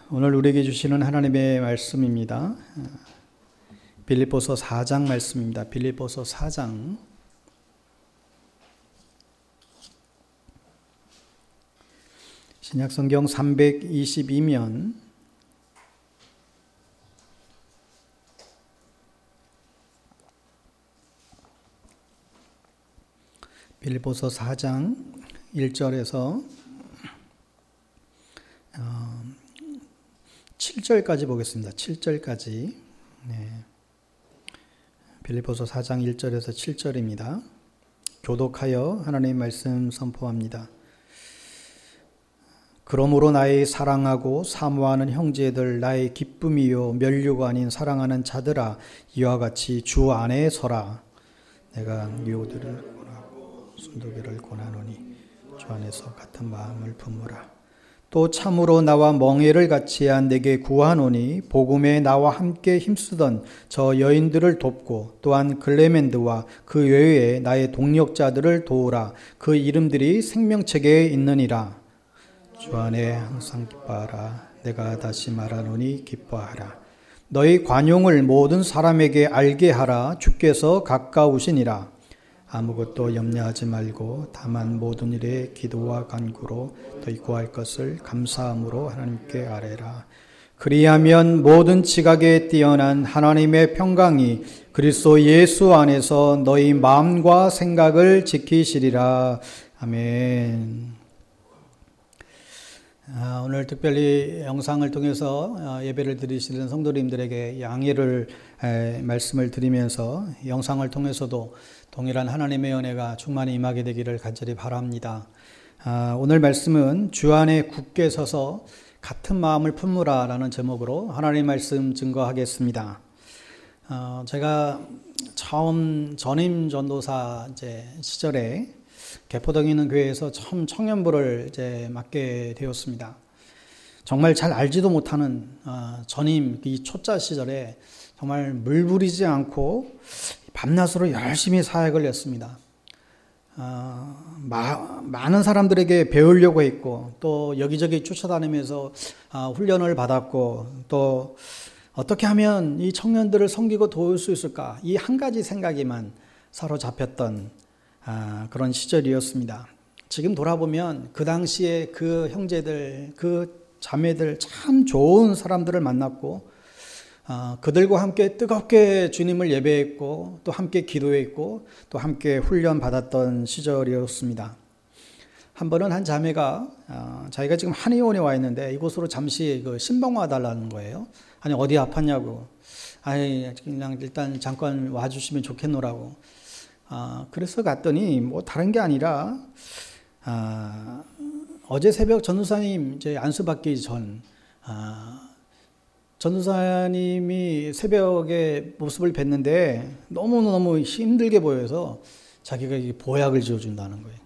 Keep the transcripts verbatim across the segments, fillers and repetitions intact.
오늘 우리에게 주시는 하나님의 말씀입니다. 빌립보서 사 장 말씀입니다. 빌립보서 사 장 신약성경 삼백이십이 면 빌립보서 사 장 일 절에서 어, 칠 절까지 보겠습니다. 칠 절까지. 네. 빌립보서 사 장 일 절에서 칠 절입니다. 교독하여 하나님의 말씀 선포합니다. 그러므로 나의 사랑하고 사모하는 형제들, 나의 기쁨이요 면류가 아닌 사랑하는 자들아, 이와 같이 주 안에 서라. 내가 유오들을 권하고 순도기를 권하노니 주 안에서 같은 마음을 품으라. 또 참으로 나와 멍에를 같이 한 내게 구하노니 복음에 나와 함께 힘쓰던 저 여인들을 돕고 또한 글레멘드와 그 외에 나의 동력자들을 도우라. 그 이름들이 생명책에 있느니라. 주 안에 항상 기뻐하라. 내가 다시 말하노니 기뻐하라. 너희 관용을 모든 사람에게 알게 하라. 주께서 가까우시니라. 아무것도 염려하지 말고 다만 모든 일에 기도와 간구로 너희 구할 것을 감사함으로 하나님께 아뢰라. 그리하면 모든 지각에 뛰어난 하나님의 평강이 그리스도 예수 안에서 너희 마음과 생각을 지키시리라. 아멘. 아, 오늘 특별히 영상을 통해서 예배를 드리시는 성도님들에게 양해를 에, 말씀을 드리면서 영상을 통해서도 동일한 하나님의 은혜가 충만히 임하게 되기를 간절히 바랍니다. 아, 오늘 말씀은 주 안에 굳게 서서 같은 마음을 품으라 라는 제목으로 하나님의 말씀 증거하겠습니다. 어, 제가 처음 전임 전도사 이제 시절에 개포동에 있는 교회에서 처음 청년부를 이제 맡게 되었습니다. 정말 잘 알지도 못하는 어, 전임 이 초짜 시절에 정말 물부리지 않고 밤낮으로 열심히 사역을 했습니다. 어, 마, 많은 사람들에게 배우려고 했고 또 여기저기 쫓아다니면서 어, 훈련을 받았고 또 어떻게 하면 이 청년들을 섬기고 도울 수 있을까, 이 한 가지 생각에만 사로잡혔던 아, 그런 시절이었습니다. 지금 돌아보면 그 당시에 그 형제들, 그 자매들 참 좋은 사람들을 만났고 어, 그들과 함께 뜨겁게 주님을 예배했고 또 함께 기도했고 또 함께 훈련 받았던 시절이었습니다. 한 번은 한 자매가 어, 자기가 지금 한의원에 와 있는데 이곳으로 잠시 그 신방 와달라는 거예요. 아니 어디 아팠냐고. 아니 그냥 일단 잠깐 와주시면 좋겠노라고. 아, 그래서 갔더니 뭐 다른 게 아니라 아, 어제 새벽 전도사님 이제 안수받기 전 아, 전도사님이 새벽에 모습을 뵀는데 너무너무 힘들게 보여서 자기가 보약을 지어준다는 거예요.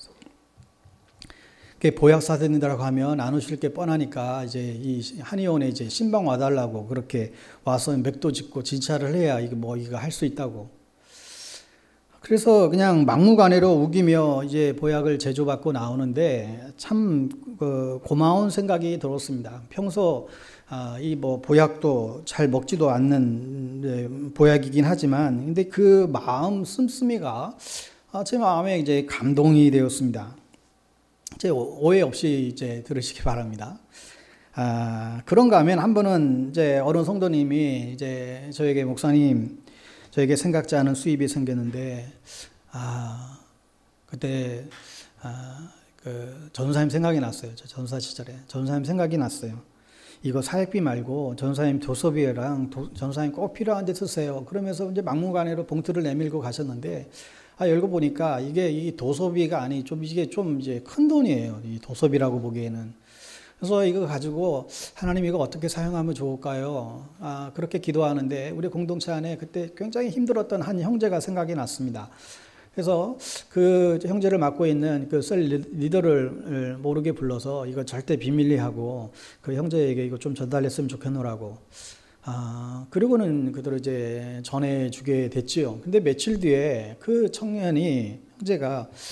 그래서 보약 사드린다라고 하면 안 오실 게 뻔하니까 이제 이 한의원에 이제 신방 와달라고 그렇게 와서 맥도 짚고 진찰을 해야 이게 뭐 이거 할 수 있다고. 그래서 그냥 막무가내로 우기며 이제 보약을 제조받고 나오는데 참 그 고마운 생각이 들었습니다. 평소 아, 이 뭐 보약도 잘 먹지도 않는 보약이긴 하지만, 근데 그 마음 씀씀이가 아, 제 마음에 이제 감동이 되었습니다. 제 오해 없이 이제 들으시기 바랍니다. 아, 그런가 하면 한 번은 이제 어느 성도님이 이제 저에게 목사님, 저에게 생각지 않은 수입이 생겼는데, 아, 그때, 아, 그, 전사님 생각이 났어요. 저 전사 시절에. 전사님 생각이 났어요. 이거 사역비 말고 전사님 도서비랑 도, 전사님 꼭 필요한 데 쓰세요. 그러면서 이제 막무가내로 봉투를 내밀고 가셨는데, 아, 열고 보니까 이게 이 도서비가 아니, 좀 이게 좀 이제 큰 돈이에요. 이 도서비라고 보기에는. 그래서 이거 가지고 하나님 이거 어떻게 사용하면 좋을까요? 아, 그렇게 기도하는데 우리 공동체 안에 그때 굉장히 힘들었던 한 형제가 생각이 났습니다. 그래서 그 형제를 맡고 있는 그 셀 리더를 모르게 불러서 이거 절대 비밀리 하고 그 형제에게 이거 좀 전달했으면 좋겠노라고. 아, 그리고는 그대로 이제 전해주게 됐지요. 근데 며칠 뒤에 그 청년이, 형제가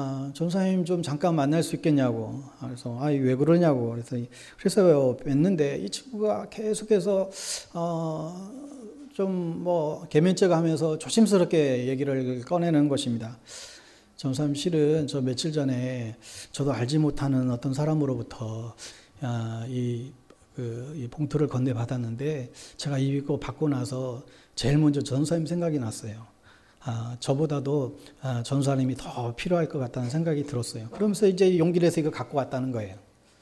아, 전사님 좀 잠깐 만날 수 있겠냐고. 그래서 아, 왜 그러냐고. 그래서 그래서 뵀는데 이 친구가 계속해서 어, 좀 뭐 개면죄가 하면서 조심스럽게 얘기를 꺼내는 것입니다. 전사님 실은 저 며칠 전에 저도 알지 못하는 어떤 사람으로부터 아, 이, 그, 이 봉투를 건네 받았는데 제가 이거 받고 나서 제일 먼저 전사님 생각이 났어요. 아, 저보다도 아, 전사님이 더 필요할 것 같다는 생각이 들었어요. 그러면서 이제 용기를 내서 이거 갖고 왔다는 거예요.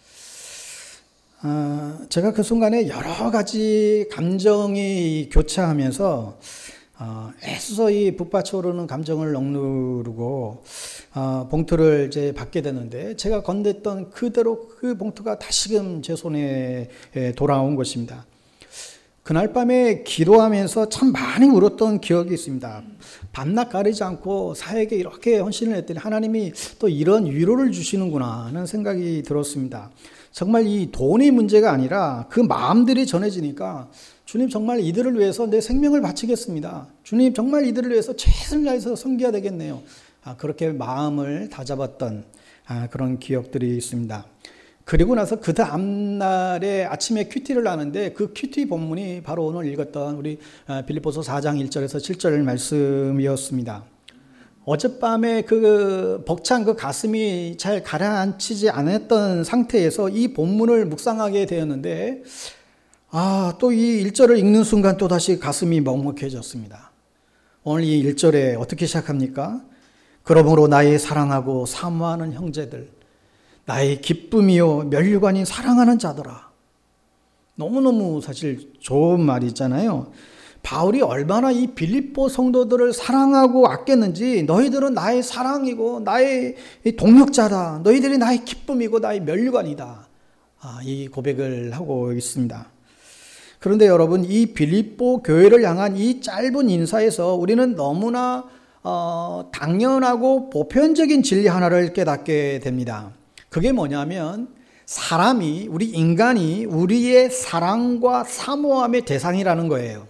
아, 제가 그 순간에 여러 가지 감정이 교차하면서 어, 애써 이 북받쳐오르는 감정을 억누르고 어, 봉투를 이제 받게 되는데 제가 건넸던 그대로 그 봉투가 다시금 제 손에 돌아온 것입니다. 그날 밤에 기도하면서 참 많이 울었던 기억이 있습니다. 밤낮 가리지 않고 사에게 이렇게 헌신을 했더니 하나님이 또 이런 위로를 주시는구나 하는 생각이 들었습니다. 정말 이 돈이 문제가 아니라 그 마음들이 전해지니까 주님 정말 이들을 위해서 내 생명을 바치겠습니다. 주님 정말 이들을 위해서 최선을 다해서 섬겨야 되겠네요. 아, 그렇게 마음을 다잡았던 아, 그런 기억들이 있습니다. 그리고 나서 그 다음날에 아침에 큐티를 하는데 그 큐티 본문이 바로 오늘 읽었던 우리 빌립보서 사 장 일 절에서 칠 절 말씀이었습니다. 어젯밤에 그 벅찬 그 가슴이 잘 가라앉히지 않았던 상태에서 이 본문을 묵상하게 되었는데 아, 또 이 일 절을 읽는 순간 또 다시 가슴이 먹먹해졌습니다. 오늘 이 일 절에 어떻게 시작합니까? 그러므로 나의 사랑하고 사모하는 형제들, 나의 기쁨이요 면류관인 사랑하는 자들아. 너무너무 사실 좋은 말이잖아요. 바울이 얼마나 이 빌립보 성도들을 사랑하고 아꼈는지 너희들은 나의 사랑이고 나의 동력자다. 너희들이 나의 기쁨이고 나의 면류관이다. 아, 이 고백을 하고 있습니다. 그런데 여러분 이 빌립보 교회를 향한 이 짧은 인사에서 우리는 너무나 어, 당연하고 보편적인 진리 하나를 깨닫게 됩니다. 그게 뭐냐면 사람이 우리 인간이 우리의 사랑과 사모함의 대상이라는 거예요.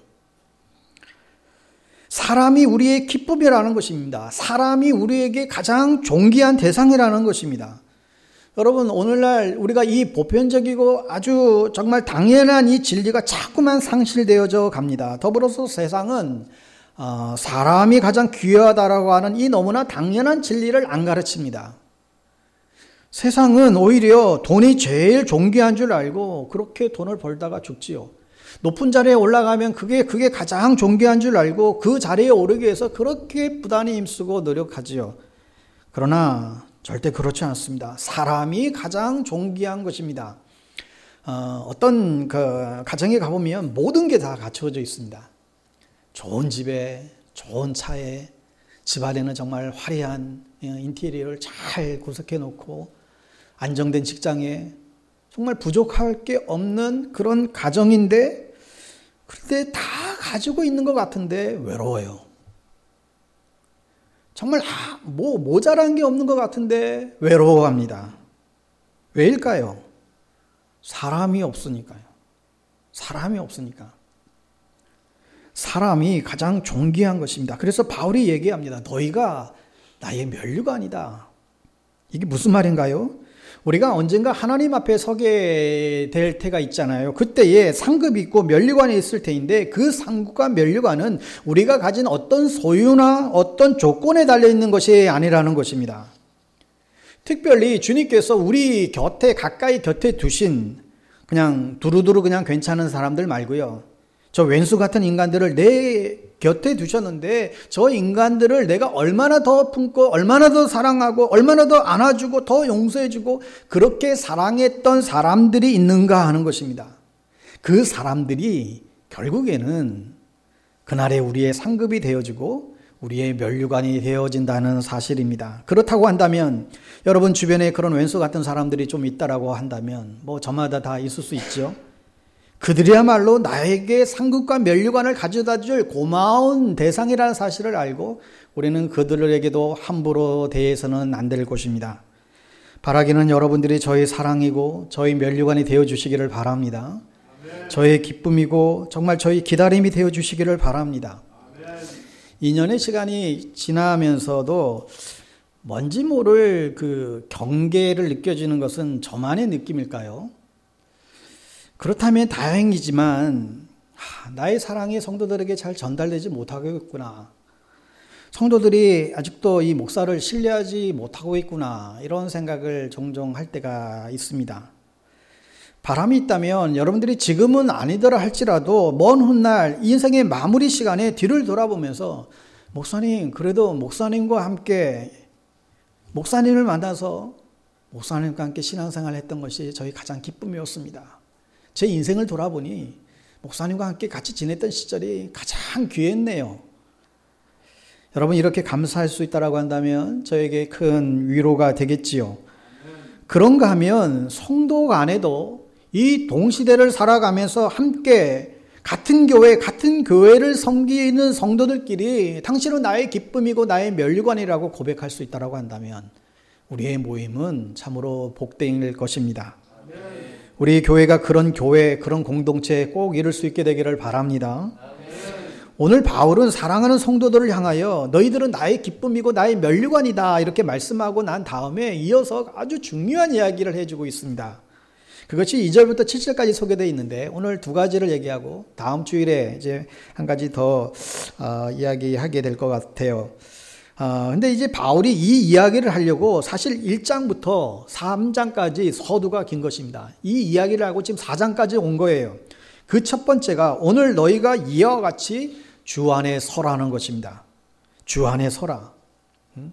사람이 우리의 기쁨이라는 것입니다. 사람이 우리에게 가장 존귀한 대상이라는 것입니다. 여러분 오늘날 우리가 이 보편적이고 아주 정말 당연한 이 진리가 자꾸만 상실되어져 갑니다. 더불어서 세상은 어, 사람이 가장 귀하다라고 하는 이 너무나 당연한 진리를 안 가르칩니다. 세상은 오히려 돈이 제일 존귀한 줄 알고 그렇게 돈을 벌다가 죽지요. 높은 자리에 올라가면 그게 그게 가장 존귀한 줄 알고 그 자리에 오르기 위해서 그렇게 부단히 힘쓰고 노력하지요. 그러나 절대 그렇지 않습니다. 사람이 가장 존귀한 것입니다. 어, 어떤 그 가정에 가보면 모든 게 다 갖춰져 있습니다. 좋은 집에, 좋은 차에, 집안에는 정말 화려한 인테리어를 잘 구석해 놓고 안정된 직장에 정말 부족할 게 없는 그런 가정인데 그런데 다 가지고 있는 것 같은데 외로워요. 정말 뭐 모자란 게 없는 것 같은데 외로워합니다. 왜일까요? 사람이 없으니까요. 사람이 없으니까. 사람이 가장 존귀한 것입니다. 그래서 바울이 얘기합니다. 너희가 나의 면류관이다. 이게 무슨 말인가요? 우리가 언젠가 하나님 앞에 서게 될 때가 있잖아요. 그때에 상급이 있고 면류관이 있을 때인데 그 상급과 면류관은 우리가 가진 어떤 소유나 어떤 조건에 달려있는 것이 아니라는 것입니다. 특별히 주님께서 우리 곁에 가까이 곁에 두신 그냥 두루두루 그냥 괜찮은 사람들 말고요. 저 왼수 같은 인간들을 내 곁에 두셨는데 저 인간들을 내가 얼마나 더 품고 얼마나 더 사랑하고 얼마나 더 안아주고 더 용서해주고 그렇게 사랑했던 사람들이 있는가 하는 것입니다. 그 사람들이 결국에는 그날에 우리의 상급이 되어지고 우리의 면류관이 되어진다는 사실입니다. 그렇다고 한다면 여러분 주변에 그런 왼수 같은 사람들이 좀 있다라고 한다면 뭐 저마다 다 있을 수 있죠. 그들이야말로 나에게 상급과 면류관을 가져다 줄 고마운 대상이라는 사실을 알고 우리는 그들에게도 함부로 대해서는 안 될 것입니다. 바라기는 여러분들이 저의 사랑이고 저의 면류관이 되어주시기를 바랍니다. 아멘. 저의 기쁨이고 정말 저의 기다림이 되어주시기를 바랍니다. 아멘. 이 년의 시간이 지나면서도 뭔지 모를 그 경계를 느껴지는 것은 저만의 느낌일까요? 그렇다면 다행이지만 나의 사랑이 성도들에게 잘 전달되지 못하고 있구나. 성도들이 아직도 이 목사를 신뢰하지 못하고 있구나. 이런 생각을 종종 할 때가 있습니다. 바람이 있다면 여러분들이 지금은 아니더라 할지라도 먼 훗날 인생의 마무리 시간에 뒤를 돌아보면서 목사님, 그래도 목사님과 함께 목사님을 만나서 목사님과 함께 신앙생활을 했던 것이 저희 가장 기쁨이었습니다. 제 인생을 돌아보니 목사님과 함께 같이 지냈던 시절이 가장 귀했네요. 여러분, 이렇게 감사할 수 있다고 한다면 저에게 큰 위로가 되겠지요. 그런가 하면 성도 간에도 이 동시대를 살아가면서 함께 같은 교회, 같은 교회를 섬기는 성도들끼리 당신은 나의 기쁨이고 나의 면류관이라고 고백할 수 있다고 한다면 우리의 모임은 참으로 복되일 것입니다. 우리 교회가 그런 교회, 그런 공동체에 꼭 이룰 수 있게 되기를 바랍니다. 오늘 바울은 사랑하는 성도들을 향하여 너희들은 나의 기쁨이고 나의 면류관이다 이렇게 말씀하고 난 다음에 이어서 아주 중요한 이야기를 해주고 있습니다. 그것이 이 절부터 칠 절까지 소개되어 있는데 오늘 두 가지를 얘기하고 다음 주일에 이제 한 가지 더 어, 이야기하게 될 것 같아요. 어, 근데 이제 바울이 이 이야기를 하려고 사실 일 장부터 삼 장까지 서두가 긴 것입니다. 이 이야기를 하고 지금 사 장까지 온 거예요. 그 첫 번째가 오늘 너희가 이와 같이 주 안에 서라는 것입니다. 주 안에 서라. 응?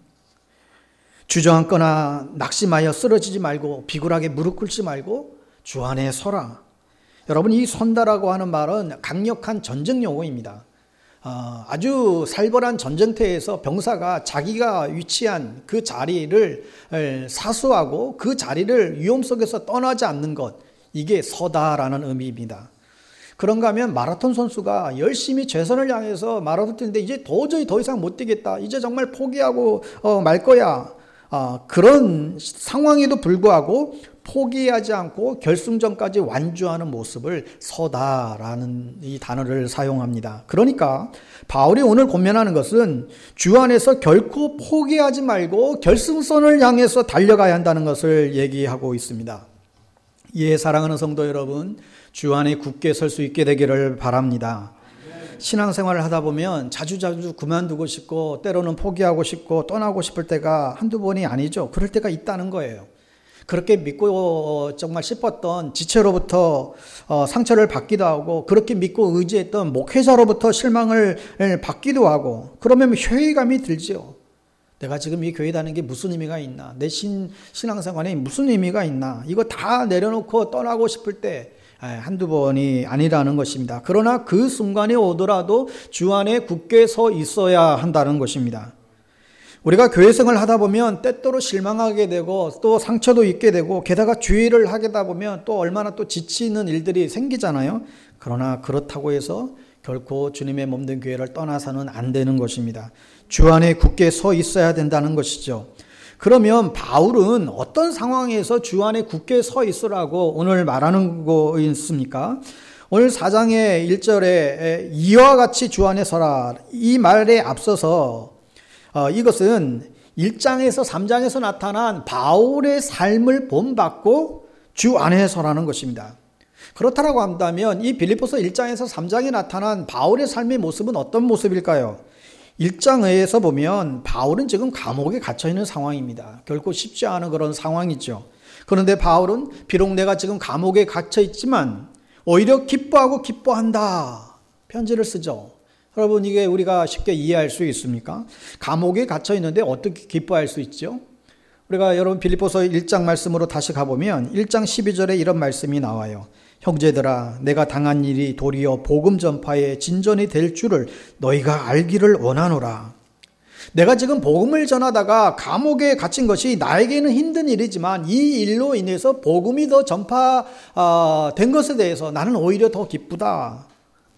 주저앉거나 낙심하여 쓰러지지 말고 비굴하게 무릎 꿇지 말고 주 안에 서라. 여러분, 이 선다라고 하는 말은 강력한 전쟁 용어입니다. 어, 아주 살벌한 전쟁터에서 병사가 자기가 위치한 그 자리를 사수하고 그 자리를 위험 속에서 떠나지 않는 것, 이게 서다라는 의미입니다. 그런가 하면 마라톤 선수가 열심히 최선을 향해서 마라톤 뛰는데 이제 도저히 더 이상 못 뛰겠다, 이제 정말 포기하고 어, 말 거야, 어, 그런 상황에도 불구하고 포기하지 않고 결승전까지 완주하는 모습을 서다라는 이 단어를 사용합니다. 그러니까 바울이 오늘 권면하는 것은 주 안에서 결코 포기하지 말고 결승선을 향해서 달려가야 한다는 것을 얘기하고 있습니다. 예, 사랑하는 성도 여러분, 주 안에 굳게 설 수 있게 되기를 바랍니다. 신앙생활을 하다 보면 자주자주 그만두고 싶고 때로는 포기하고 싶고 떠나고 싶을 때가 한두 번이 아니죠. 그럴 때가 있다는 거예요. 그렇게 믿고 정말 싶었던 지체로부터 상처를 받기도 하고 그렇게 믿고 의지했던 목회자로부터 실망을 받기도 하고 그러면 회의감이 들지요. 내가 지금 이 교회 다니는 게 무슨 의미가 있나? 내 신, 신앙생활에 무슨 의미가 있나? 이거 다 내려놓고 떠나고 싶을 때 한두 번이 아니라는 것입니다. 그러나 그 순간에 오더라도 주 안에 굳게 서 있어야 한다는 것입니다. 우리가 교회 생활을 하다 보면 때때로 실망하게 되고 또 상처도 있게 되고 게다가 주의를 하다 보면 또 얼마나 또 지치는 일들이 생기잖아요. 그러나 그렇다고 해서 결코 주님의 몸된 교회를 떠나서는 안 되는 것입니다. 주 안에 굳게 서 있어야 된다는 것이죠. 그러면 바울은 어떤 상황에서 주 안에 굳게 서 있으라고 오늘 말하는 거있습니까? 오늘 사 장의 일 절에 이와 같이 주 안에 서라, 이 말에 앞서서 어, 이것은 일 장에서 삼 장에서 나타난 바울의 삶을 본받고 주 안에 서라는 것입니다. 그렇다고 한다면 이 빌립보서 일 장에서 삼 장에 나타난 바울의 삶의 모습은 어떤 모습일까요? 일 장에서 보면 바울은 지금 감옥에 갇혀있는 상황입니다. 결코 쉽지 않은 그런 상황이죠. 그런데 바울은 비록 내가 지금 감옥에 갇혀있지만 오히려 기뻐하고 기뻐한다, 편지를 쓰죠. 여러분, 이게 우리가 쉽게 이해할 수 있습니까? 감옥에 갇혀 있는데 어떻게 기뻐할 수 있죠? 우리가 여러분 빌립보서 일 장 말씀으로 다시 가보면 일 장 십이 절에 이런 말씀이 나와요. 형제들아, 내가 당한 일이 도리어 복음 전파의 진전이 될 줄을 너희가 알기를 원하노라. 내가 지금 복음을 전하다가 감옥에 갇힌 것이 나에게는 힘든 일이지만 이 일로 인해서 복음이 더 전파된 것에 대해서 나는 오히려 더 기쁘다.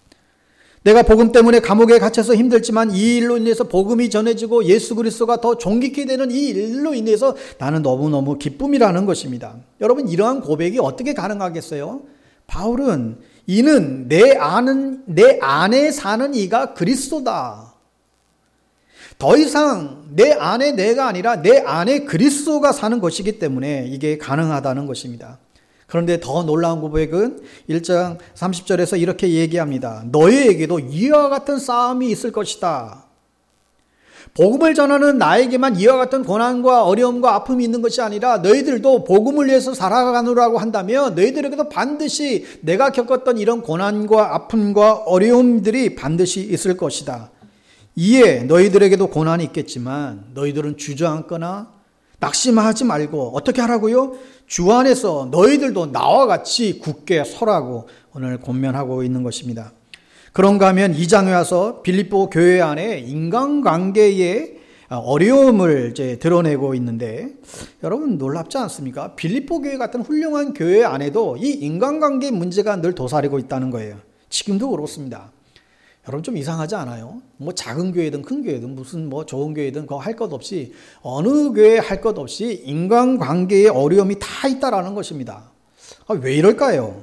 내가 복음 때문에 감옥에 갇혀서 힘들지만 이 일로 인해서 복음이 전해지고 예수 그리스도가 더 존귀케 되는 이 일로 인해서 나는 너무너무 기쁨이라는 것입니다. 여러분, 이러한 고백이 어떻게 가능하겠어요? 바울은 이는 내 아는 내 안에 사는 이가 그리스도다. 더 이상 내 안에 내가 아니라 내 안에 그리스도가 사는 것이기 때문에 이게 가능하다는 것입니다. 그런데 더 놀라운 고백은 일 장 삼십 절에서 이렇게 얘기합니다. 너희에게도 이와 같은 싸움이 있을 것이다. 복음을 전하는 나에게만 이와 같은 고난과 어려움과 아픔이 있는 것이 아니라 너희들도 복음을 위해서 살아가느라고 한다면 너희들에게도 반드시 내가 겪었던 이런 고난과 아픔과 어려움들이 반드시 있을 것이다. 이에 너희들에게도 고난이 있겠지만 너희들은 주저앉거나 낙심하지 말고 어떻게 하라고요? 주 안에서 너희들도 나와 같이 굳게 서라고 오늘 권면하고 있는 것입니다. 그런가 하면 이 장에 와서 빌립보 교회 안에 인간관계의 어려움을 이제 드러내고 있는데 여러분 놀랍지 않습니까? 빌립보 교회 같은 훌륭한 교회 안에도 이 인간관계 문제가 늘 도사리고 있다는 거예요. 지금도 그렇습니다. 여러분 좀 이상하지 않아요? 뭐 작은 교회든 큰 교회든 무슨 뭐 좋은 교회든 그거 할 것 없이 어느 교회 할 것 없이 인간관계의 어려움이 다 있다라는 것입니다. 아, 왜 이럴까요?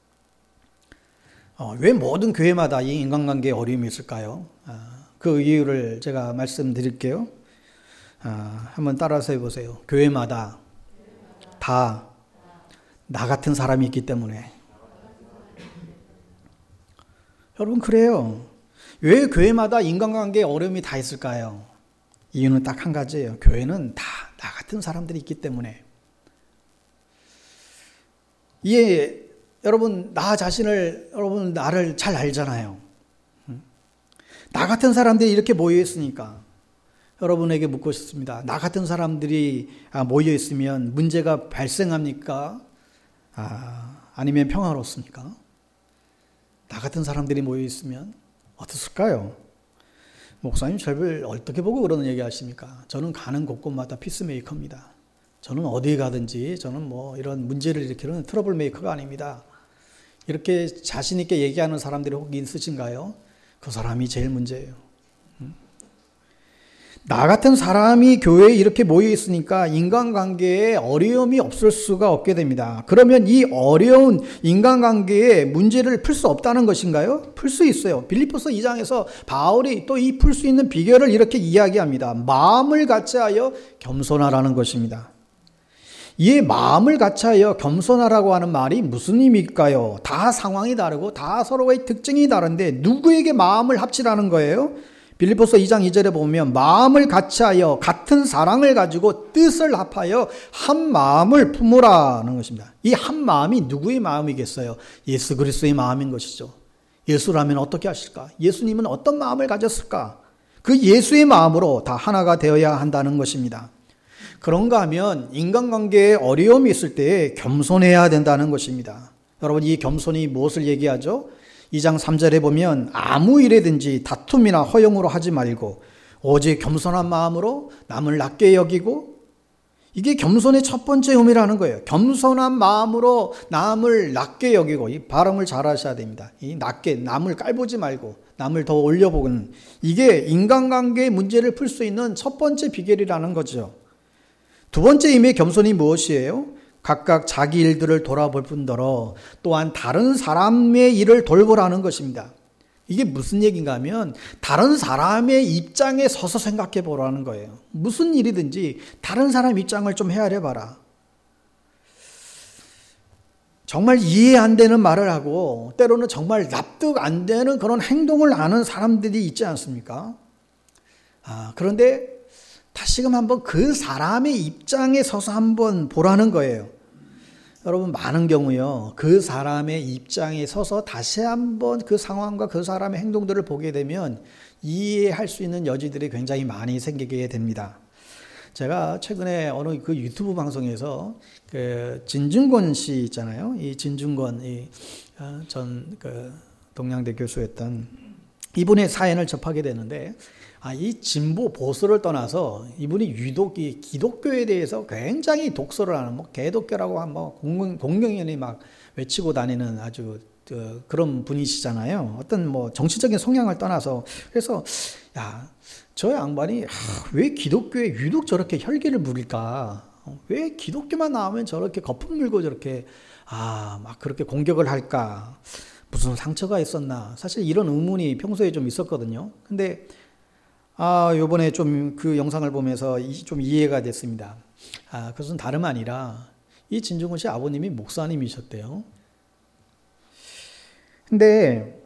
어, 왜 모든 교회마다 이 인간관계에 어려움이 있을까요? 아, 그 이유를 제가 말씀드릴게요. 아, 한번 따라서 해보세요. 교회마다 다 나 같은 사람이 있기 때문에. 여러분 그래요. 왜 교회마다 인간관계에 어려움이 다 있을까요? 이유는 딱 한 가지예요. 교회는 다 나 같은 사람들이 있기 때문에. 이게 여러분 나 자신을 여러분 나를 잘 알잖아요. 나 같은 사람들이 이렇게 모여 있으니까 여러분에게 묻고 싶습니다. 나 같은 사람들이 모여 있으면 문제가 발생합니까? 아, 아니면 평화롭습니까? 나 같은 사람들이 모여 있으면 어떻을까요? 목사님 저를 어떻게 보고 그런 얘기 하십니까? 저는 가는 곳곳마다 피스메이커입니다. 저는 어디 가든지 저는 뭐 이런 문제를 일으키는 트러블 메이커가 아닙니다. 이렇게 자신 있게 얘기하는 사람들이 혹 있으신가요? 그 사람이 제일 문제예요. 나 같은 사람이 교회에 이렇게 모여 있으니까 인간관계에 어려움이 없을 수가 없게 됩니다. 그러면 이 어려운 인간관계에 문제를 풀 수 없다는 것인가요? 풀 수 있어요. 빌립보서 이 장에서 바울이 또 이 풀 수 있는 비결을 이렇게 이야기합니다. 마음을 같이하여 겸손하라는 것입니다. 이 마음을 같이하여 겸손하라고 하는 말이 무슨 의미일까요? 다 상황이 다르고 다 서로의 특징이 다른데 누구에게 마음을 합치라는 거예요? 빌립보서 이 장 이 절에 보면 마음을 같이하여 같은 사랑을 가지고 뜻을 합하여 한 마음을 품으라는 것입니다. 이 한 마음이 누구의 마음이겠어요? 예수 그리스도의 마음인 것이죠. 예수라면 어떻게 하실까? 예수님은 어떤 마음을 가졌을까? 그 예수의 마음으로 다 하나가 되어야 한다는 것입니다. 그런가 하면 인간관계에 어려움이 있을 때 겸손해야 된다는 것입니다. 여러분 이 겸손이 무엇을 얘기하죠? 이 장 삼 절에 보면 아무 일에든지 다툼이나 허용으로 하지 말고 오직 겸손한 마음으로 남을 낮게 여기고 이게 겸손의 첫 번째 의미라는 거예요. 겸손한 마음으로 남을 낮게 여기고 이 발음을 잘 하셔야 됩니다. 이 낮게 남을 깔보지 말고 남을 더 올려보는 이게 인간관계의 문제를 풀 수 있는 첫 번째 비결이라는 거죠. 두 번째 의미의 겸손이 무엇이에요? 각각 자기 일들을 돌아볼 뿐더러 또한 다른 사람의 일을 돌보라는 것입니다. 이게 무슨 얘기인가 하면 다른 사람의 입장에 서서 생각해 보라는 거예요. 무슨 일이든지 다른 사람 입장을 좀 헤아려 봐라. 정말 이해 안 되는 말을 하고 때로는 정말 납득 안 되는 그런 행동을 하는 사람들이 있지 않습니까? 아, 그런데 다시금 한번 그 사람의 입장에 서서 한번 보라는 거예요. 여러분 많은 경우요 그 사람의 입장에 서서 다시 한번 그 상황과 그 사람의 행동들을 보게 되면 이해할 수 있는 여지들이 굉장히 많이 생기게 됩니다. 제가 최근에 어느 그 유튜브 방송에서 그 진중권 씨 있잖아요. 이 진중권 이 전 그 동양대 교수였던 이분의 사연을 접하게 되는데 아, 이 진보 보수를 떠나서 이분이 유독 이 기독교에 대해서 굉장히 독서를 하는 뭐 개독교라고 한 뭐 공명연히 막 외치고 다니는 아주 그, 그런 분이시잖아요. 어떤 뭐 정치적인 성향을 떠나서 그래서 야, 저 양반이 아, 왜 기독교에 유독 저렇게 혈기를 부릴까? 왜 기독교만 나오면 저렇게 거품 물고 저렇게 아, 막 그렇게 공격을 할까? 무슨 상처가 있었나? 사실 이런 의문이 평소에 좀 있었거든요. 근데 아, 요번에 좀 그 영상을 보면서 좀 이해가 됐습니다. 아, 그것은 다름 아니라 이 진중권 씨 아버님이 목사님이셨대요. 근데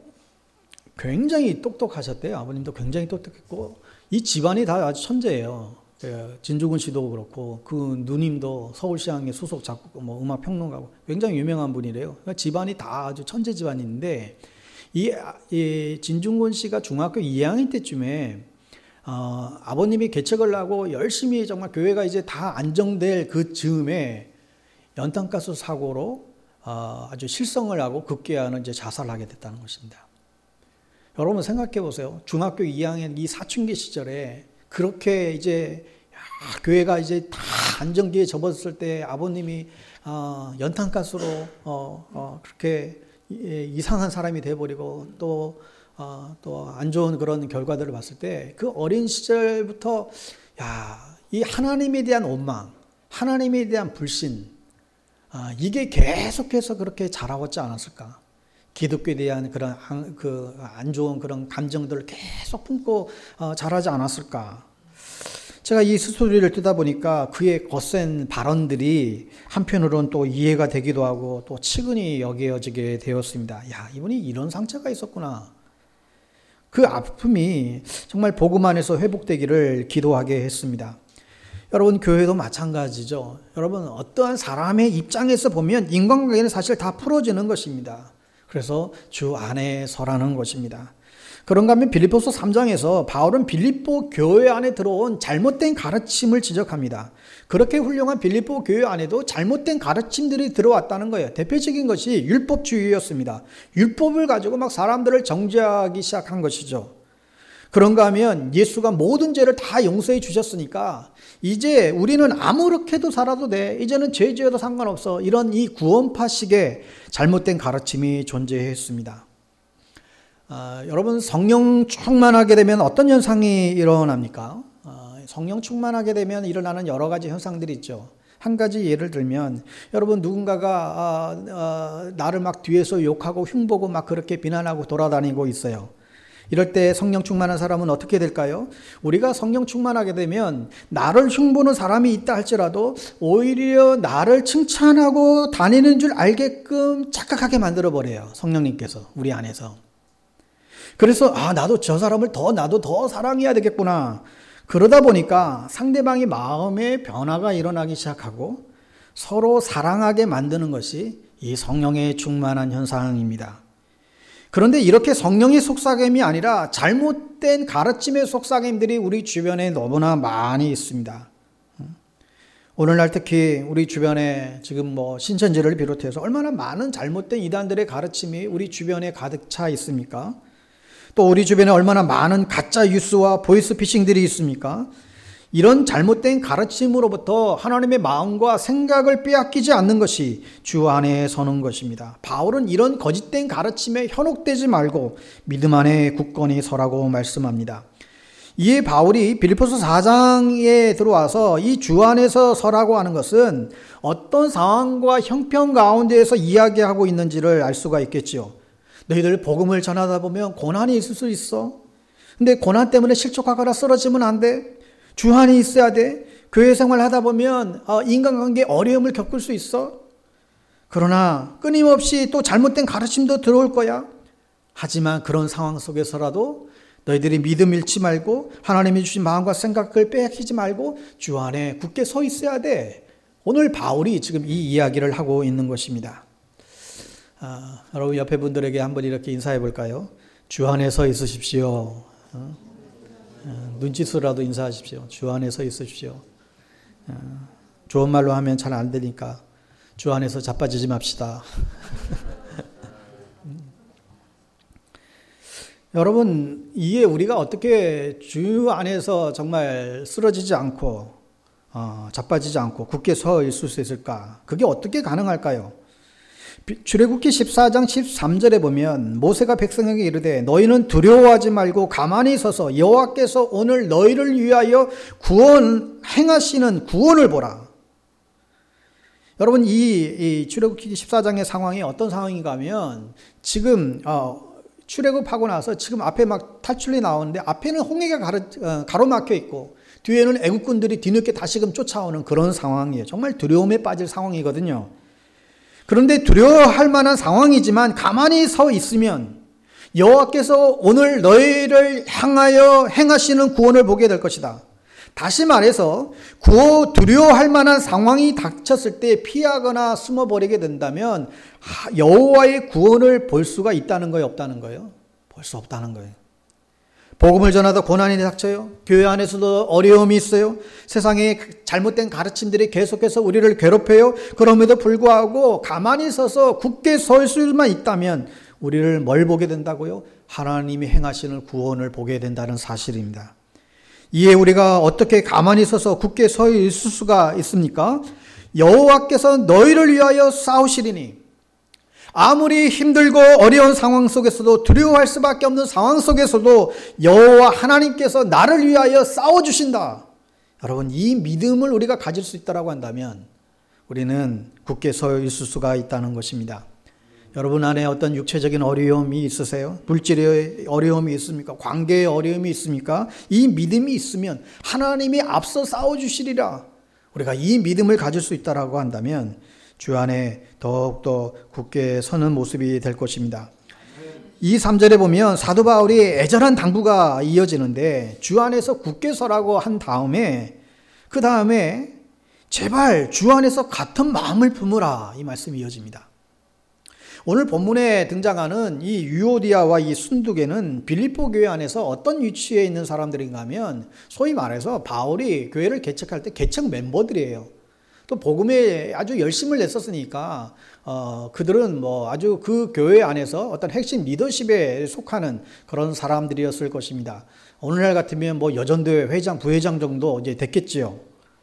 굉장히 똑똑하셨대요. 아버님도 굉장히 똑똑했고 이 집안이 다 아주 천재예요. 진중권 씨도 그렇고 그 누님도 서울시향의 수석 작곡, 뭐 음악 평론가고 굉장히 유명한 분이래요. 그러니까 집안이 다 아주 천재 집안인데 이, 이 진중권 씨가 중학교 이 학년 때쯤에 어, 아버님이 개척을 하고 열심히 정말 교회가 이제 다 안정될 그 즈음에 연탄가스 사고로 어, 아주 실성을 하고 급기야는 이제 자살을 하게 됐다는 것입니다. 여러분 생각해 보세요. 중학교 이 학년 이 사춘기 시절에 그렇게 이제 야, 교회가 이제 다 안정기에 접었을 때 아버님이 어, 연탄가스로 어, 어, 그렇게 이상한 사람이 돼버리고 또 어, 또 안 좋은 그런 결과들을 봤을 때 그 어린 시절부터 야, 이 하나님에 대한 원망, 하나님에 대한 불신, 아, 이게 계속해서 그렇게 자라왔지 않았을까? 기독교에 대한 그런 그 안 좋은 그런 감정들을 계속 품고 어, 자라지 않았을까? 제가 이 스토리를 듣다 보니까 그의 거센 발언들이 한편으로는 또 이해가 되기도 하고 또 측은히 여겨지게 되었습니다. 야, 이분이 이런 상처가 있었구나. 그 아픔이 정말 복음 안에서 회복되기를 기도하게 했습니다. 여러분 교회도 마찬가지죠. 여러분 어떠한 사람의 입장에서 보면 인간관계는 사실 다 풀어지는 것입니다. 그래서 주 안에 서라는 것입니다. 그런가 하면 빌립보서 삼 장에서 바울은 빌립보 교회 안에 들어온 잘못된 가르침을 지적합니다. 그렇게 훌륭한 빌립보 교회 안에도 잘못된 가르침들이 들어왔다는 거예요. 대표적인 것이 율법주의였습니다. 율법을 가지고 막 사람들을 정죄하기 시작한 것이죠. 그런가 하면 예수가 모든 죄를 다 용서해 주셨으니까 이제 우리는 아무렇게도 살아도 돼. 이제는 죄 지어도 상관없어. 이런 이 구원파식의 잘못된 가르침이 존재했습니다. 아, 여러분 성령 충만하게 되면 어떤 현상이 일어납니까? 아, 성령 충만하게 되면 일어나는 여러 가지 현상들이 있죠. 한 가지 예를 들면 여러분 누군가가 아, 아, 나를 막 뒤에서 욕하고 흉보고 막 그렇게 비난하고 돌아다니고 있어요. 이럴 때 성령 충만한 사람은 어떻게 될까요? 우리가 성령 충만하게 되면 나를 흉보는 사람이 있다 할지라도 오히려 나를 칭찬하고 다니는 줄 알게끔 착각하게 만들어버려요. 성령님께서 우리 안에서. 그래서 아 나도 저 사람을 더 나도 더 사랑해야 되겠구나. 그러다 보니까 상대방의 마음에 변화가 일어나기 시작하고 서로 사랑하게 만드는 것이 이 성령의 충만한 현상입니다. 그런데 이렇게 성령의 속삭임이 아니라 잘못된 가르침의 속삭임들이 우리 주변에 너무나 많이 있습니다. 오늘날 특히 우리 주변에 지금 뭐 신천지를 비롯해서 얼마나 많은 잘못된 이단들의 가르침이 우리 주변에 가득 차 있습니까? 또 우리 주변에 얼마나 많은 가짜 뉴스와 보이스피싱들이 있습니까? 이런 잘못된 가르침으로부터 하나님의 마음과 생각을 빼앗기지 않는 것이 주 안에 서는 것입니다. 바울은 이런 거짓된 가르침에 현혹되지 말고 믿음 안에 굳건히 서라고 말씀합니다. 이에 바울이 빌립보서 사 장에 들어와서 이 주 안에서 서라고 하는 것은 어떤 상황과 형편 가운데에서 이야기하고 있는지를 알 수가 있겠지요. 너희들 복음을 전하다 보면 고난이 있을 수 있어. 근데 고난 때문에 실족하거나 쓰러지면 안 돼. 주 안에 있어야 돼. 교회 생활 하다 보면 인간관계에 어려움을 겪을 수 있어. 그러나 끊임없이 또 잘못된 가르침도 들어올 거야. 하지만 그런 상황 속에서라도 너희들이 믿음 잃지 말고 하나님이 주신 마음과 생각을 빼앗기지 말고 주 안에 굳게 서 있어야 돼. 오늘 바울이 지금 이 이야기를 하고 있는 것입니다. 아, 여러분 옆에 분들에게 한번 이렇게 인사해 볼까요? 주 안에 서 있으십시오. 어? 어, 눈짓으로라도 인사하십시오. 주 안에 서 있으십시오. 어, 좋은 말로 하면 잘 안 되니까 주 안에서 자빠지지 맙시다. 여러분 이게 우리가 어떻게 주 안에서 정말 쓰러지지 않고 어, 자빠지지 않고 굳게 서 있을 수 있을까? 그게 어떻게 가능할까요? 출애굽기 십사 장 십삼 절에 보면 모세가 백성에게 이르되 너희는 두려워하지 말고 가만히 서서 여호와께서 오늘 너희를 위하여 구원 행하시는 구원을 보라. 여러분 이, 이 출애굽기 십사 장의 상황이 어떤 상황인가 하면 지금 어, 출애굽하고 나서 지금 앞에 막 탈출이 나오는데 앞에는 홍해가 가로, 어, 가로막혀 있고 뒤에는 애국군들이 뒤늦게 다시금 쫓아오는 그런 상황이에요. 정말 두려움에 빠질 상황이거든요. 그런데 두려워할 만한 상황이지만 가만히 서 있으면 여호와께서 오늘 너희를 향하여 행하시는 구원을 보게 될 것이다. 다시 말해서 구호 두려워할 만한 상황이 닥쳤을 때 피하거나 숨어버리게 된다면 여호와의 구원을 볼 수가 있다는 거예요, 없다는 거예요? 볼 수 없다는 거예요. 복음을 전하다 고난이 닥쳐요. 교회 안에서도 어려움이 있어요. 세상에 잘못된 가르침들이 계속해서 우리를 괴롭혀요. 그럼에도 불구하고 가만히 서서 굳게 설 수만 있다면 우리를 뭘 보게 된다고요? 하나님이 행하시는 구원을 보게 된다는 사실입니다. 이에 우리가 어떻게 가만히 서서 굳게 서 있을 수가 있습니까? 여호와께서 너희를 위하여 싸우시리니 아무리 힘들고 어려운 상황 속에서도 두려워할 수밖에 없는 상황 속에서도 여호와 하나님께서 나를 위하여 싸워주신다. 여러분, 이 믿음을 우리가 가질 수 있다고 한다면 우리는 굳게 서 있을 수가 있다는 것입니다. 여러분 안에 어떤 육체적인 어려움이 있으세요? 물질의 어려움이 있습니까? 관계의 어려움이 있습니까? 이 믿음이 있으면 하나님이 앞서 싸워주시리라. 우리가 이 믿음을 가질 수 있다고 한다면 주 안에 더욱더 굳게 서는 모습이 될 것입니다. 이 삼 절에 보면 사도 바울이 애절한 당부가 이어지는데 주 안에서 굳게 서라고 한 다음에 그 다음에 제발 주 안에서 같은 마음을 품으라, 이 말씀이 이어집니다. 오늘 본문에 등장하는 이 유오디아와 이 순두개는 빌립보 교회 안에서 어떤 위치에 있는 사람들인가 하면 소위 말해서 바울이 교회를 개척할 때 개척 멤버들이에요. 또 복음에 아주 열심을 냈었으니까 어, 그들은 뭐 아주 그 교회 안에서 어떤 핵심 리더십에 속하는 그런 사람들이었을 것입니다. 오늘날 같으면 뭐 여전도회 회장, 부회장 정도 이제 됐겠지요.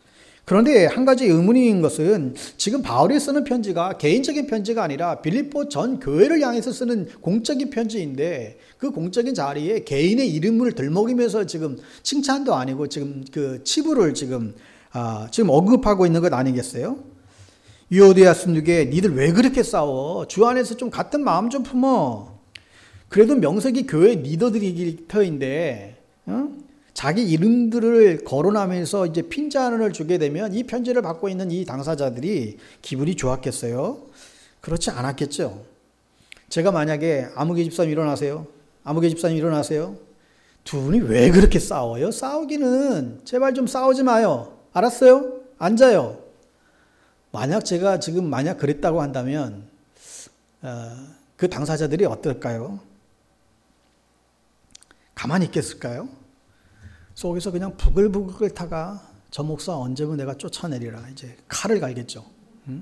그런데 한 가지 의문인 것은 지금 바울이 쓰는 편지가 개인적인 편지가 아니라 빌립보 전 교회를 향해서 쓰는 공적인 편지인데 그 공적인 자리에 개인의 이름을 들먹이면서 지금 칭찬도 아니고 지금 그 치부를 지금 아, 지금 언급하고 있는 것 아니겠어요? 유오디아 순두개, 니들 왜 그렇게 싸워? 주 안에서 좀 같은 마음 좀 품어. 그래도 명색이 교회 리더들이 터인데 어? 자기 이름들을 거론하면서 이제 핀잔을 주게 되면 이 편지를 받고 있는 이 당사자들이 기분이 좋았겠어요? 그렇지 않았겠죠. 제가 만약에 아무개 집사님 일어나세요. 아무개 집사님 일어나세요. 두 분이 왜 그렇게 싸워요? 싸우기는 제발 좀 싸우지 마요. 알았어요? 앉아요. 만약 제가 지금 만약 그랬다고 한다면 어, 그 당사자들이 어떨까요? 가만히 있겠을까요? 속에서 그냥 부글부글 타가 저 목사 언제면 내가 쫓아내리라 이제 칼을 갈겠죠. 응?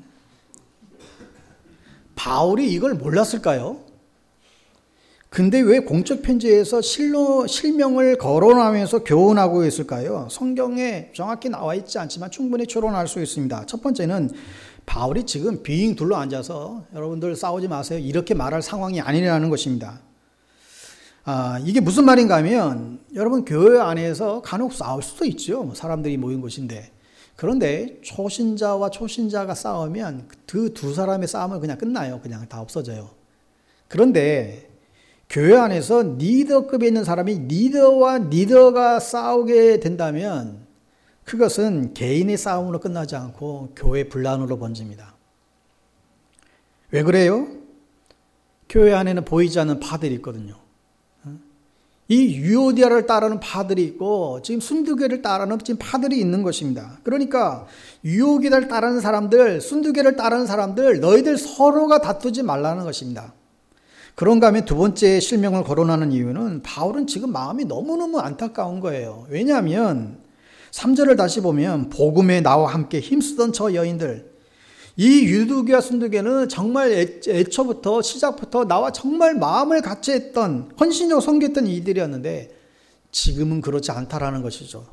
바울이 이걸 몰랐을까요? 근데 왜 공적 편지에서 실로, 실명을 거론하면서 교훈하고 있을까요? 성경에 정확히 나와 있지 않지만 충분히 추론할 수 있습니다. 첫 번째는 바울이 지금 빙 둘러 앉아서 여러분들 싸우지 마세요 이렇게 말할 상황이 아니라는 것입니다. 아, 이게 무슨 말인가 하면 여러분 교회 안에서 간혹 싸울 수도 있죠. 사람들이 모인 곳인데. 그런데 초신자와 초신자가 싸우면 그 두 사람의 싸움은 그냥 끝나요. 그냥 다 없어져요. 그런데 교회 안에서 리더급에 있는 사람이 리더와 리더가 싸우게 된다면 그것은 개인의 싸움으로 끝나지 않고 교회 분란으로 번집니다. 왜 그래요? 교회 안에는 보이지 않는 파들이 있거든요. 이 유오디아를 따르는 파들이 있고 지금 순두개를 따르는 지금 파들이 있는 것입니다. 그러니까 유오디아를 따르는 사람들, 순두개를 따르는 사람들, 너희들 서로가 다투지 말라는 것입니다. 그런가 하면 두 번째 실명을 거론하는 이유는 바울은 지금 마음이 너무너무 안타까운 거예요. 왜냐하면 삼 절을 다시 보면 복음에 나와 함께 힘쓰던 저 여인들, 이 유두개와 순두개는 정말 애초부터 시작부터 나와 정말 마음을 같이 했던 헌신적으로 섬겼던 이들이었는데 지금은 그렇지 않다라는 것이죠.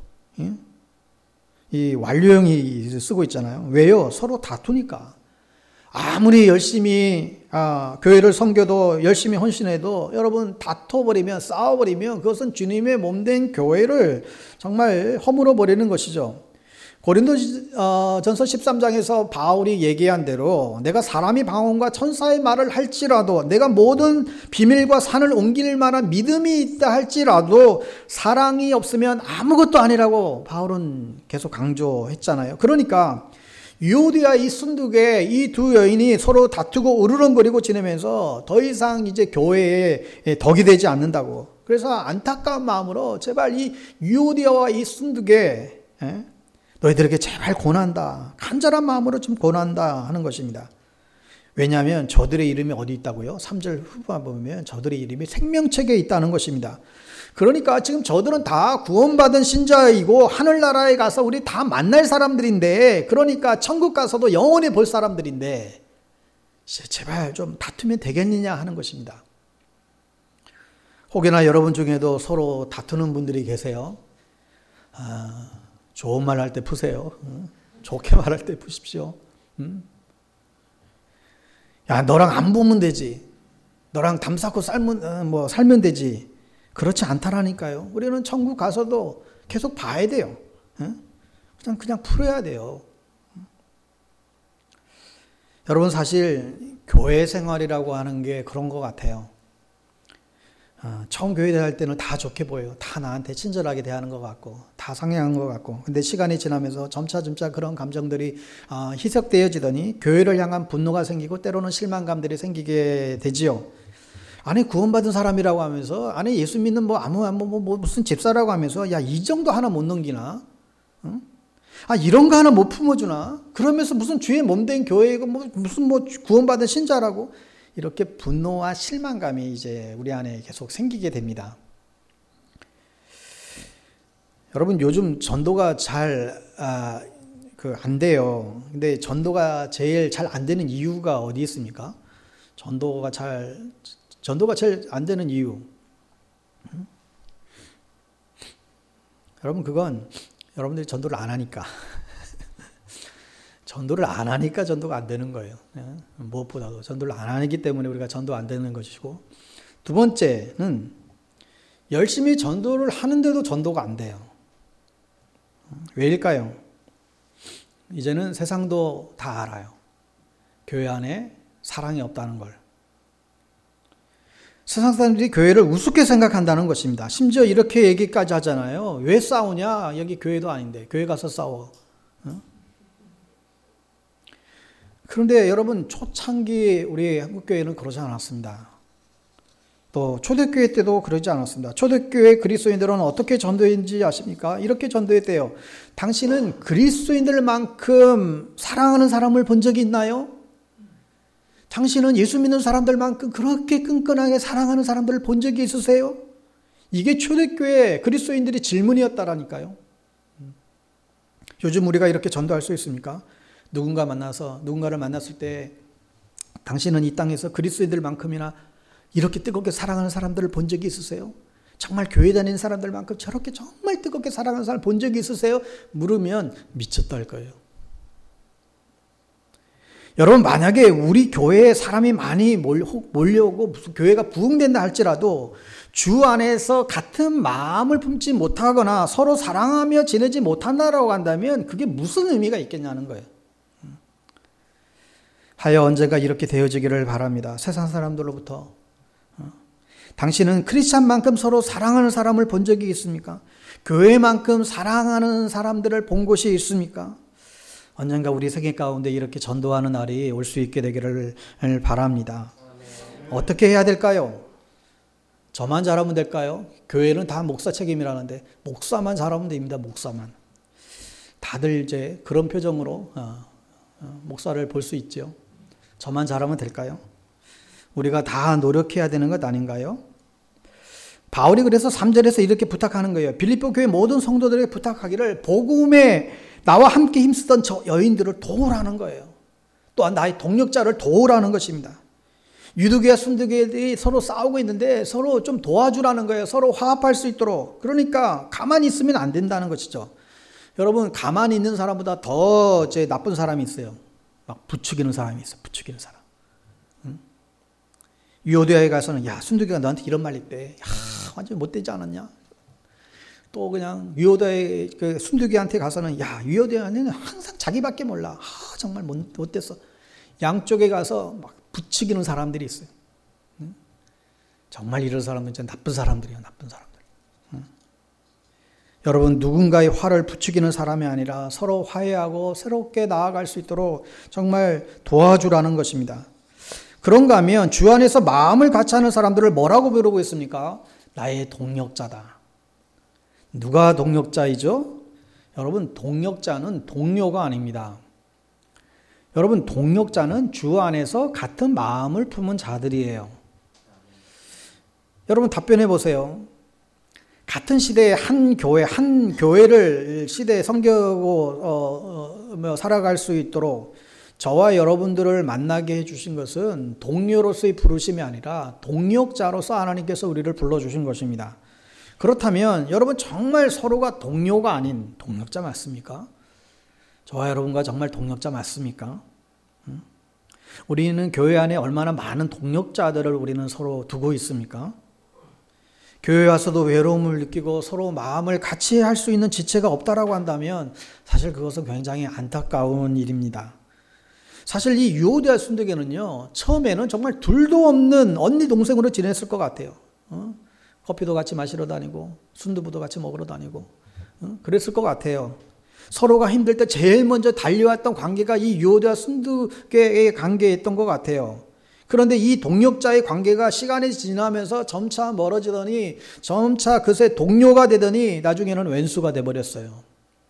이 완료형이 쓰고 있잖아요. 왜요? 서로 다투니까. 아무리 열심히 아, 교회를 섬겨도 열심히 헌신해도 여러분 다퉈버리면 싸워버리면 그것은 주님의 몸된 교회를 정말 허물어버리는 것이죠. 고린도전서 십삼 장에서 바울이 얘기한 대로 내가 사람이 방언과 천사의 말을 할지라도, 내가 모든 비밀과 산을 옮길 만한 믿음이 있다 할지라도 사랑이 없으면 아무것도 아니라고 바울은 계속 강조했잖아요. 그러니까 유오디아 이 순두계 이 두 여인이 서로 다투고 으르렁거리고 지내면서 더 이상 이제 교회에 덕이 되지 않는다고. 그래서 안타까운 마음으로 제발 이 유오디아와 이 순두계, 너희들에게 제발 권한다, 간절한 마음으로 좀 권한다 하는 것입니다. 왜냐하면 저들의 이름이 어디 있다고요? 삼 절 후반 보면 저들의 이름이 생명책에 있다는 것입니다. 그러니까 지금 저들은 다 구원받은 신자이고 하늘나라에 가서 우리 다 만날 사람들인데, 그러니까 천국 가서도 영원히 볼 사람들인데 제발 좀 다투면 되겠느냐 하는 것입니다. 혹여나 여러분 중에도 서로 다투는 분들이 계세요. 아, 좋은 말 할 때 푸세요. 좋게 말할 때 푸십시오. 야, 너랑 안 보면 되지. 너랑 담 쌓고 살면, 뭐 살면 되지. 그렇지 않다라니까요. 우리는 천국 가서도 계속 봐야 돼요. 그냥 그냥 풀어야 돼요. 여러분, 사실 교회 생활이라고 하는 게 그런 것 같아요. 어, 처음 교회 다닐 때는 다 좋게 보여요. 다 나한테 친절하게 대하는 것 같고, 다 상냥한 것 같고. 근데 시간이 지나면서 점차 점차 그런 감정들이 어, 희석되어지더니 교회를 향한 분노가 생기고 때로는 실망감들이 생기게 되지요. 아니, 구원받은 사람이라고 하면서, 아니, 예수 믿는 뭐 아무 뭐, 뭐, 뭐 무슨 집사라고 하면서, 야, 이 정도 하나 못 넘기나? 응? 아, 이런 거 하나 못 품어주나? 그러면서 무슨 주의 몸된 교회고 뭐 무슨 뭐 구원받은 신자라고? 이렇게 분노와 실망감이 이제 우리 안에 계속 생기게 됩니다. 여러분, 요즘 전도가 잘, 아, 그, 안 돼요. 근데 전도가 제일 잘 안 되는 이유가 어디 있습니까? 전도가 잘, 전도가 제일 안 되는 이유. 음? 여러분, 그건 여러분들이 전도를 안 하니까. 전도를 안 하니까 전도가 안 되는 거예요. 무엇보다도 전도를 안 하기 때문에 우리가 전도 안 되는 것이고, 두 번째는 열심히 전도를 하는데도 전도가 안 돼요. 왜일까요? 이제는 세상도 다 알아요. 교회 안에 사랑이 없다는 걸. 세상 사람들이 교회를 우습게 생각한다는 것입니다. 심지어 이렇게 얘기까지 하잖아요. 왜 싸우냐? 여기 교회도 아닌데 교회 가서 싸워. 그런데 여러분, 초창기 우리 한국교회는 그러지 않았습니다. 또 초대교회 때도 그러지 않았습니다. 초대교회 그리스도인들은 어떻게 전도했는지 아십니까? 이렇게 전도했대요. 당신은 그리스도인들만큼 사랑하는 사람을 본 적이 있나요? 당신은 예수 믿는 사람들만큼 그렇게 끈끈하게 사랑하는 사람들을 본 적이 있으세요? 이게 초대교회 그리스도인들의 질문이었다라니까요. 요즘 우리가 이렇게 전도할 수 있습니까? 누군가 만나서 누군가를 만났을 때 당신은 이 땅에서 그리스도인들만큼이나 이렇게 뜨겁게 사랑하는 사람들을 본 적이 있으세요? 정말 교회 다니는 사람들만큼 저렇게 정말 뜨겁게 사랑하는 사람을 본 적이 있으세요? 물으면 미쳤다 할 거예요. 여러분, 만약에 우리 교회에 사람이 많이 몰려오고 무슨 교회가 부흥된다 할지라도 주 안에서 같은 마음을 품지 못하거나 서로 사랑하며 지내지 못한다라고 한다면 그게 무슨 의미가 있겠냐는 거예요. 하여 언젠가 이렇게 되어지기를 바랍니다. 세상 사람들로부터. 당신은 크리스찬만큼 서로 사랑하는 사람을 본 적이 있습니까? 교회만큼 사랑하는 사람들을 본 곳이 있습니까? 언젠가 우리 세계 가운데 이렇게 전도하는 날이 올 수 있게 되기를 바랍니다. 어떻게 해야 될까요? 저만 잘하면 될까요? 교회는 다 목사 책임이라는데 목사만 잘하면 됩니다. 목사만. 다들 이제 그런 표정으로 어, 어, 목사를 볼 수 있죠. 저만 잘하면 될까요? 우리가 다 노력해야 되는 것 아닌가요? 바울이 그래서 삼 절에서 이렇게 부탁하는 거예요. 빌립보 교회 모든 성도들에게 부탁하기를 복음에 나와 함께 힘쓰던 저 여인들을 도우라는 거예요. 또한 나의 동력자를 도우라는 것입니다. 유두개와 순두개들이 서로 싸우고 있는데 서로 좀 도와주라는 거예요. 서로 화합할 수 있도록. 그러니까 가만히 있으면 안 된다는 것이죠. 여러분, 가만히 있는 사람보다 더 이제 나쁜 사람이 있어요. 막 부추기는 사람이 있어요. 부추기는 사람. 응? 유오디아에 가서는 야, 순두개가 너한테 이런 말 했대. 야, 완전 못되지 않았냐? 또 그냥 유효대의 그 순두기한테 가서는 야, 유효대는 항상 자기밖에 몰라. 아, 정말 못, 못됐어. 양쪽에 가서 막 부추기는 사람들이 있어요. 응? 정말 이런 사람은 진짜 나쁜 사람들이에요. 나쁜 사람들. 응? 여러분, 누군가의 화를 부추기는 사람이 아니라 서로 화해하고 새롭게 나아갈 수 있도록 정말 도와주라는 것입니다. 그런가 하면 주 안에서 마음을 같이 하는 사람들을 뭐라고 부르고 있습니까? 나의 동력자다. 누가 동력자이죠? 여러분, 동력자는 동료가 아닙니다. 여러분, 동력자는 주 안에서 같은 마음을 품은 자들이에요. 여러분, 답변해 보세요. 같은 시대에 한 교회, 한 교회를 시대에 섬기고 어, 어, 살아갈 수 있도록 저와 여러분들을 만나게 해주신 것은 동료로서의 부르심이 아니라 동력자로서 하나님께서 우리를 불러주신 것입니다. 그렇다면 여러분, 정말 서로가 동료가 아닌 동력자 맞습니까? 저와 여러분과 정말 동력자 맞습니까? 응? 우리는 교회 안에 얼마나 많은 동력자들을 우리는 서로 두고 있습니까? 교회 와서도 외로움을 느끼고 서로 마음을 같이 할 수 있는 지체가 없다라고 한다면 사실 그것은 굉장히 안타까운 일입니다. 사실 이 유오디아 순두개는요, 처음에는 정말 둘도 없는 언니 동생으로 지냈을 것 같아요. 어? 커피도 같이 마시러 다니고 순두부도 같이 먹으러 다니고 어? 그랬을 것 같아요. 서로가 힘들 때 제일 먼저 달려왔던 관계가 이 유오디아 순두개의 관계였던 것 같아요. 그런데 이 동력자의 관계가 시간이 지나면서 점차 멀어지더니 점차 그새 동료가 되더니 나중에는 왼수가 돼버렸어요.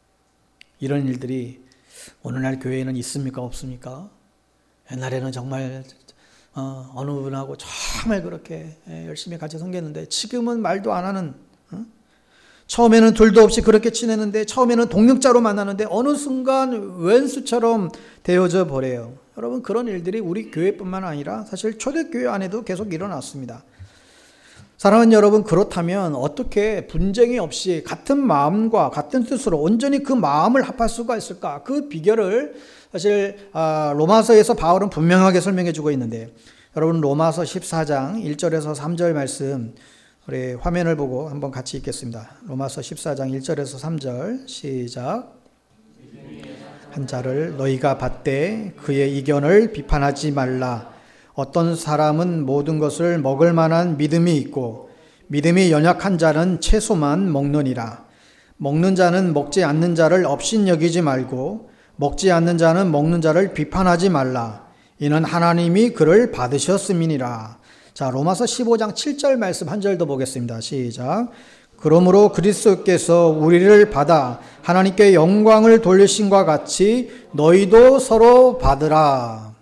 이런 일들이 오늘날 교회에는 있습니까? 없습니까? 옛날에는 정말 어, 어느 분하고 정말 그렇게 열심히 같이 섬겼는데 지금은 말도 안 하는, 어? 처음에는 둘도 없이 그렇게 지내는데 처음에는 동력자로 만나는데 어느 순간 왼수처럼 되어져 버려요. 여러분, 그런 일들이 우리 교회뿐만 아니라 사실 초대교회 안에도 계속 일어났습니다. 사랑하는 여러분, 그렇다면 어떻게 분쟁이 없이 같은 마음과 같은 뜻으로 온전히 그 마음을 합할 수가 있을까? 그 비결을 사실 로마서에서 바울은 분명하게 설명해 주고 있는데, 여러분, 로마서 십사 장 일 절에서 삼 절 말씀 우리 화면을 보고 한번 같이 읽겠습니다. 로마서 십사 장 일 절에서 삼 절 시작. 한 자를 너희가 받되 그의 이견을 비판하지 말라. 어떤 사람은 모든 것을 먹을 만한 믿음이 있고 믿음이 연약한 자는 채소만 먹느니라. 먹는 자는 먹지 않는 자를 업신여기지 말고 먹지 않는 자는 먹는 자를 비판하지 말라. 이는 하나님이 그를 받으셨음이니라. 자, 로마서 십오 장 칠 절 말씀 한 절 더 보겠습니다. 시작. 그러므로 그리스도께서 우리를 받아 하나님께 영광을 돌리신과 같이 너희도 서로 받으라.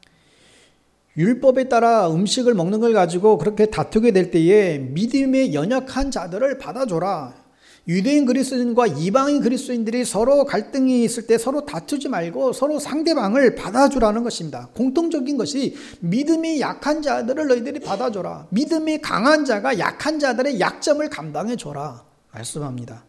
율법에 따라 음식을 먹는 걸 가지고 그렇게 다투게 될 때에 믿음에 연약한 자들을 받아줘라. 유대인 그리스도인과 이방인 그리스도인들이 서로 갈등이 있을 때 서로 다투지 말고 서로 상대방을 받아주라는 것입니다. 공통적인 것이 믿음이 약한 자들을 너희들이 받아줘라. 믿음이 강한 자가 약한 자들의 약점을 감당해줘라 말씀합니다.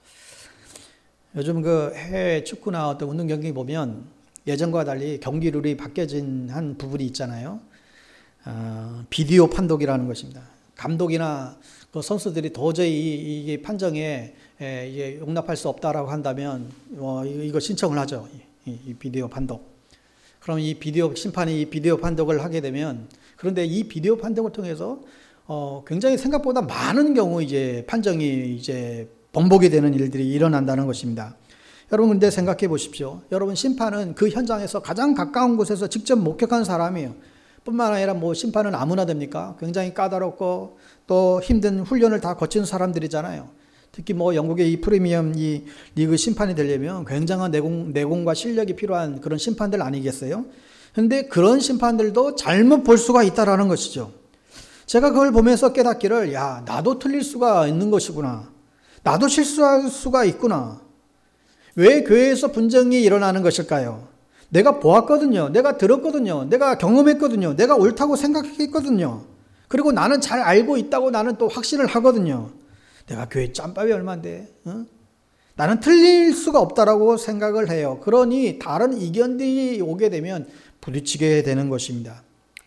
요즘 그 해외 축구나 어떤 운동 경기 보면 예전과 달리 경기 룰이 바뀌어진 한 부분이 있잖아요. 어, 비디오 판독이라는 것입니다. 감독이나 그 선수들이 도저히 이게 판정에 에, 이게 용납할 수 없다라고 한다면 어, 이거 신청을 하죠. 이, 이 비디오 판독. 그럼 이 비디오 심판이 이 비디오 판독을 하게 되면, 그런데 이 비디오 판독을 통해서 어, 굉장히 생각보다 많은 경우 이제 판정이 이제 번복이 되는 일들이 일어난다는 것입니다. 여러분, 근데 생각해 보십시오. 여러분, 심판은 그 현장에서 가장 가까운 곳에서 직접 목격한 사람이에요. 뿐만 아니라 뭐 심판은 아무나 됩니까? 굉장히 까다롭고 또 힘든 훈련을 다 거친 사람들이잖아요. 특히 뭐 영국의 이 프리미엄 이 리그 심판이 되려면 굉장한 내공, 내공과 실력이 필요한 그런 심판들 아니겠어요? 그런데 그런 심판들도 잘못 볼 수가 있다라는 것이죠. 제가 그걸 보면서 깨닫기를, 야, 나도 틀릴 수가 있는 것이구나. 나도 실수할 수가 있구나. 왜 교회에서 분쟁이 일어나는 것일까요? 내가 보았거든요. 내가 들었거든요. 내가 경험했거든요. 내가 옳다고 생각했거든요. 그리고 나는 잘 알고 있다고 나는 또 확신을 하거든요. 내가 교회 짬밥이 얼만데, 어? 나는 틀릴 수가 없다라고 생각을 해요. 그러니 다른 이견들이 오게 되면 부딪히게 되는 것입니다.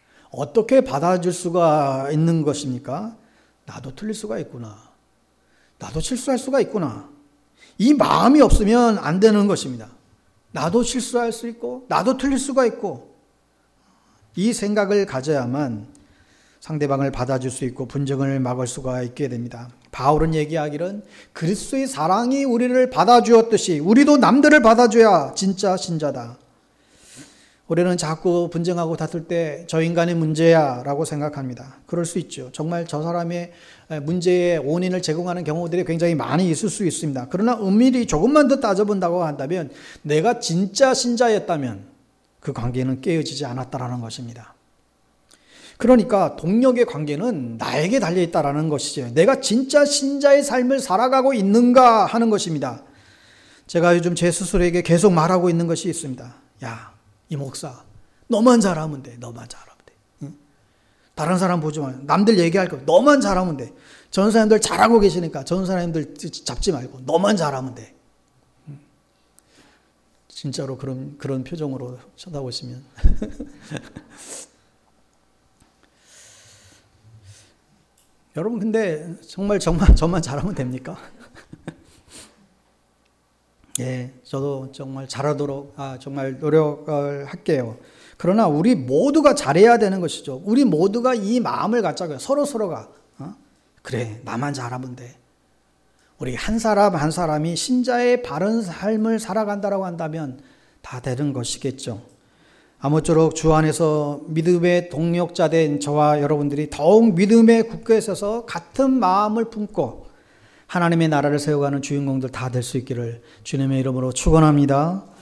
어떻게 받아줄 수가 있는 것입니까? 나도 틀릴 수가 있구나. 나도 실수할 수가 있구나. 이 마음이 없으면 안 되는 것입니다. 나도 실수할 수 있고 나도 틀릴 수가 있고 이 생각을 가져야만 상대방을 받아줄 수 있고 분쟁을 막을 수가 있게 됩니다. 바울은 얘기하기는 그리스도의 사랑이 우리를 받아주었듯이 우리도 남들을 받아줘야 진짜 신자다. 우리는 자꾸 분쟁하고 다툴 때 저 인간의 문제야 라고 생각합니다. 그럴 수 있죠. 정말 저 사람의 문제의 원인을 제공하는 경우들이 굉장히 많이 있을 수 있습니다. 그러나 엄밀히 조금만 더 따져본다고 한다면 내가 진짜 신자였다면 그 관계는 깨어지지 않았다라는 것입니다. 그러니까 동력의 관계는 나에게 달려있다라는 것이죠. 내가 진짜 신자의 삶을 살아가고 있는가 하는 것입니다. 제가 요즘 제 스스로에게 계속 말하고 있는 것이 있습니다. 야, 이 목사, 너만 잘하면 돼. 너만 잘하면 돼. 응? 다른 사람 보지 말고 남들 얘기할 거 너만 잘하면 돼. 전사님들 잘하고 계시니까 전사님들 잡지 말고 너만 잘하면 돼. 응? 진짜로 그런 그런 표정으로 쳐다보시면 여러분 근데 정말 정말 저만 잘하면 됩니까? 예, 저도 정말 잘하도록 아, 정말 노력을 할게요. 그러나 우리 모두가 잘해야 되는 것이죠. 우리 모두가 이 마음을 갖자고요. 서로 서로가 어? 그래, 나만 잘하면 돼. 우리 한 사람 한 사람이 신자의 바른 삶을 살아간다라고 한다면 다 되는 것이겠죠. 아무쪼록 주 안에서 믿음의 동력자 된 저와 여러분들이 더욱 믿음에 굳게 있어서 같은 마음을 품고 하나님의 나라를 세워가는 주인공들 다 될 수 있기를 주님의 이름으로 축원합니다.